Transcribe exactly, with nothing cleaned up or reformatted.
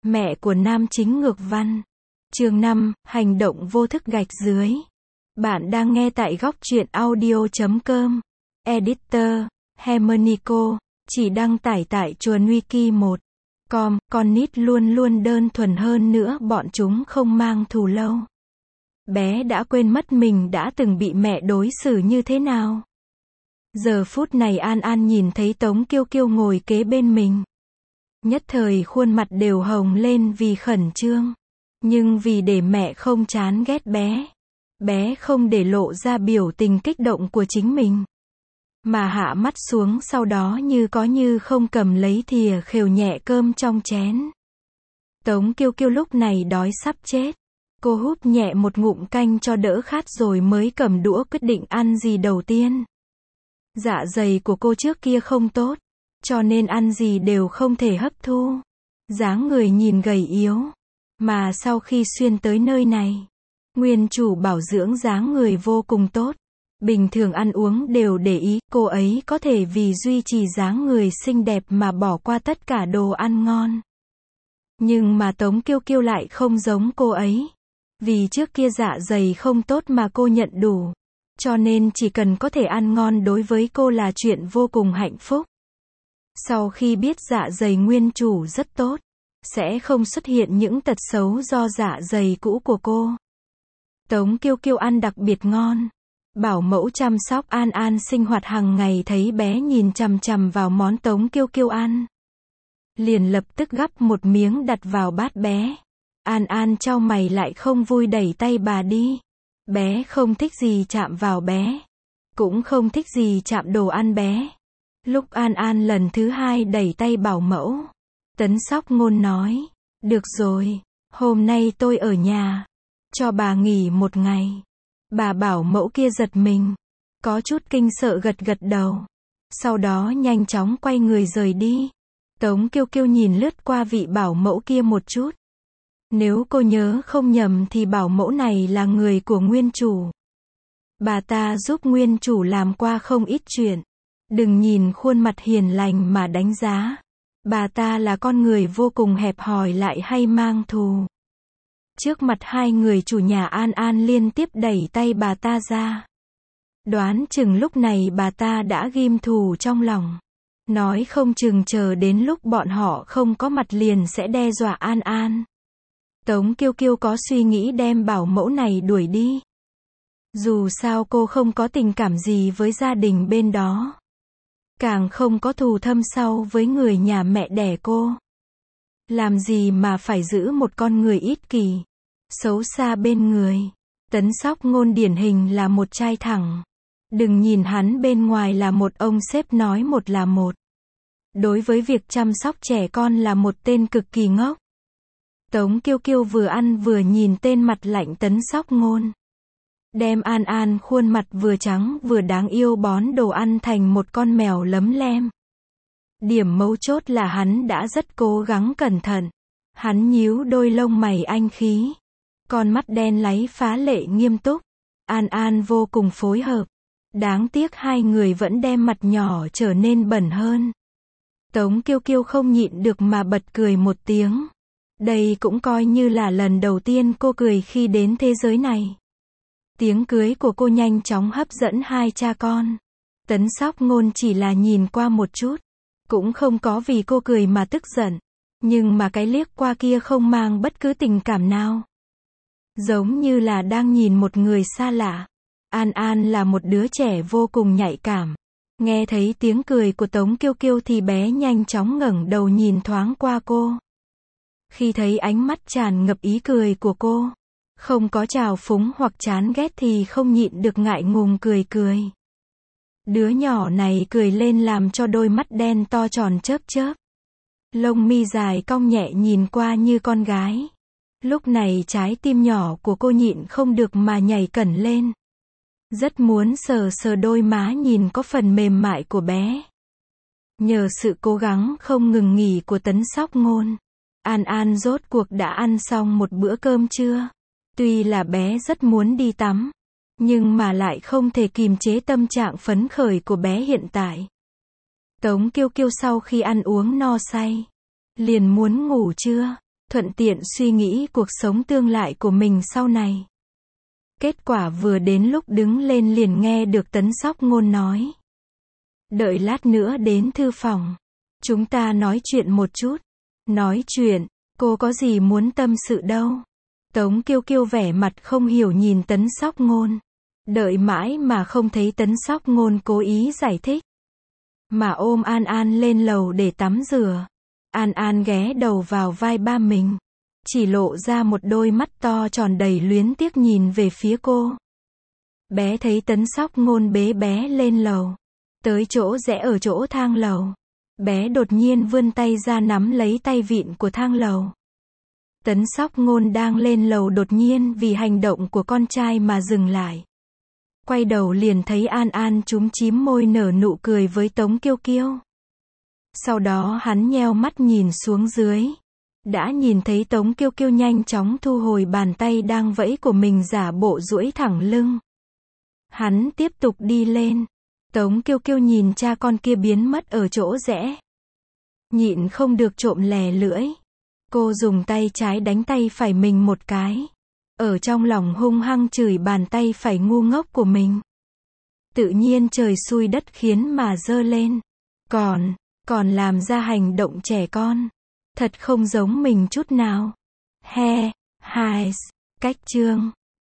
Mẹ của nam chính ngược văn. Chương năm, hành động vô thức gạch dưới. Bạn đang nghe tại góc truyện audio chấm com. Editor, Hermonico, chỉ đăng tải tại chuồn wiki một chấm com, con nít luôn luôn đơn thuần hơn nữa, bọn chúng không mang thù lâu. Bé đã quên mất mình đã từng bị mẹ đối xử như thế nào. Giờ phút này An An nhìn thấy Tống Kiêu Kiêu ngồi kế bên mình. Nhất thời khuôn mặt đều hồng lên vì khẩn trương. Nhưng vì để mẹ không chán ghét bé, bé không để lộ ra biểu tình kích động của chính mình, mà hạ mắt xuống, sau đó như có như không cầm lấy thìa khều nhẹ cơm trong chén. Tống Kiêu Kiêu lúc này đói sắp chết. Cô húp nhẹ một ngụm canh cho đỡ khát rồi mới cầm đũa quyết định ăn gì đầu tiên. Dạ dày của cô trước kia không tốt, cho nên ăn gì đều không thể hấp thu. Dáng người nhìn gầy yếu. Mà sau khi xuyên tới nơi này, nguyên chủ bảo dưỡng dáng người vô cùng tốt. Bình thường ăn uống đều để ý, cô ấy có thể vì duy trì dáng người xinh đẹp mà bỏ qua tất cả đồ ăn ngon. Nhưng mà Tống Kiêu Kiêu lại không giống cô ấy. Vì trước kia dạ dày không tốt mà cô nhận đủ. Cho nên chỉ cần có thể ăn ngon đối với cô là chuyện vô cùng hạnh phúc. Sau khi biết dạ dày nguyên chủ rất tốt, sẽ không xuất hiện những tật xấu do dạ dày cũ của cô. Tống Kiêu Kiêu ăn đặc biệt ngon. Bảo mẫu chăm sóc An An sinh hoạt hàng ngày thấy bé nhìn chằm chằm vào món Tống Kiêu Kiêu ăn, liền lập tức gắp một miếng đặt vào bát bé. An An chau mày lại không vui đẩy tay bà đi. Bé không thích gì chạm vào bé, cũng không thích gì chạm đồ ăn bé. Lúc An An lần thứ hai đẩy tay bảo mẫu, Tấn Sóc Ngôn nói, được rồi, hôm nay tôi ở nhà, cho bà nghỉ một ngày. Bà bảo mẫu kia giật mình, có chút kinh sợ gật gật đầu. Sau đó nhanh chóng quay người rời đi. Tống Kiêu Kiêu nhìn lướt qua vị bảo mẫu kia một chút. Nếu cô nhớ không nhầm thì bảo mẫu này là người của nguyên chủ. Bà ta giúp nguyên chủ làm qua không ít chuyện. Đừng nhìn khuôn mặt hiền lành mà đánh giá. Bà ta là con người vô cùng hẹp hòi lại hay mang thù. Trước mặt hai người chủ nhà, An An liên tiếp đẩy tay bà ta ra. Đoán chừng lúc này bà ta đã ghim thù trong lòng. Nói không chừng chờ đến lúc bọn họ không có mặt liền sẽ đe dọa An An. Tống Kiêu Kiêu có suy nghĩ đem bảo mẫu này đuổi đi. Dù sao cô không có tình cảm gì với gia đình bên đó. Càng không có thù thâm sâu với người nhà mẹ đẻ cô. Làm gì mà phải giữ một con người ích kỷ, xấu xa bên người. Tấn Sóc Ngôn điển hình là một trai thẳng. Đừng nhìn hắn bên ngoài là một ông sếp nói một là một. Đối với việc chăm sóc trẻ con là một tên cực kỳ ngốc. Tống Kiêu Kiêu vừa ăn vừa nhìn tên mặt lạnh Tấn Sóc Ngôn. Đem An An khuôn mặt vừa trắng vừa đáng yêu bón đồ ăn thành một con mèo lấm lem. Điểm mấu chốt là hắn đã rất cố gắng cẩn thận. Hắn nhíu đôi lông mày anh khí. Con mắt đen láy phá lệ nghiêm túc. An An vô cùng phối hợp. Đáng tiếc hai người vẫn đem mặt nhỏ trở nên bẩn hơn. Tống Kiêu Kiêu không nhịn được mà bật cười một tiếng. Đây cũng coi như là lần đầu tiên cô cười khi đến thế giới này. Tiếng cưới của cô nhanh chóng hấp dẫn hai cha con. Tấn Sóc Ngôn chỉ là nhìn qua một chút, cũng không có vì cô cười mà tức giận. Nhưng mà cái liếc qua kia không mang bất cứ tình cảm nào. Giống như là đang nhìn một người xa lạ. An An là một đứa trẻ vô cùng nhạy cảm. Nghe thấy tiếng cười của Tống Kiêu Kiêu thì bé nhanh chóng ngẩng đầu nhìn thoáng qua cô. Khi thấy ánh mắt tràn ngập ý cười của cô, không có trào phúng hoặc chán ghét thì không nhịn được ngại ngùng cười cười. Đứa nhỏ này cười lên làm cho đôi mắt đen to tròn chớp chớp. Lông mi dài cong nhẹ nhìn qua như con gái. Lúc này trái tim nhỏ của cô nhịn không được mà nhảy cẩn lên. Rất muốn sờ sờ đôi má nhìn có phần mềm mại của bé. Nhờ sự cố gắng không ngừng nghỉ của Tấn Sóc Ngôn, An An rốt cuộc đã ăn xong một bữa cơm trưa. Tuy là bé rất muốn đi tắm, nhưng mà lại không thể kìm chế tâm trạng phấn khởi của bé hiện tại. Tống Kiêu Kiêu sau khi ăn uống no say, liền muốn ngủ trưa. thuận tiện suy nghĩ cuộc sống tương lai của mình sau này. Kết quả vừa đến lúc đứng lên liền nghe được Tấn Sóc Ngôn nói. Đợi lát nữa đến thư phòng. Chúng ta nói chuyện một chút. Nói chuyện, cô có gì muốn tâm sự đâu. Tống Kiêu Kiêu vẻ mặt không hiểu nhìn Tấn Sóc Ngôn. Đợi mãi mà không thấy Tấn Sóc Ngôn cố ý giải thích. Mà ôm An An lên lầu để tắm rửa. An An ghé đầu vào vai ba mình. Chỉ lộ ra một đôi mắt to tròn đầy luyến tiếc nhìn về phía cô. Bé thấy Tấn Sóc Ngôn bế bé lên lầu. Tới chỗ rẽ ở chỗ thang lầu. Bé đột nhiên vươn tay ra nắm lấy tay vịn của thang lầu. Tấn Sóc Ngôn đang lên lầu đột nhiên vì hành động của con trai mà dừng lại. Quay đầu liền thấy An An chúm chím môi nở nụ cười với Tống Kiêu Kiêu. Sau đó hắn nheo mắt nhìn xuống dưới. Đã nhìn thấy Tống Kiêu Kiêu nhanh chóng thu hồi bàn tay đang vẫy của mình giả bộ duỗi thẳng lưng. Hắn tiếp tục đi lên. Tống Kiêu Kiêu nhìn cha con kia biến mất ở chỗ rẽ. Nhịn không được trộm lè lưỡi. Cô dùng tay trái đánh tay phải mình một cái. Ở trong lòng hung hăng chửi bàn tay phải ngu ngốc của mình. Tự nhiên trời xui đất khiến mà dơ lên. Còn, còn làm ra hành động trẻ con. Thật không giống mình chút nào. He, hài, cách chương.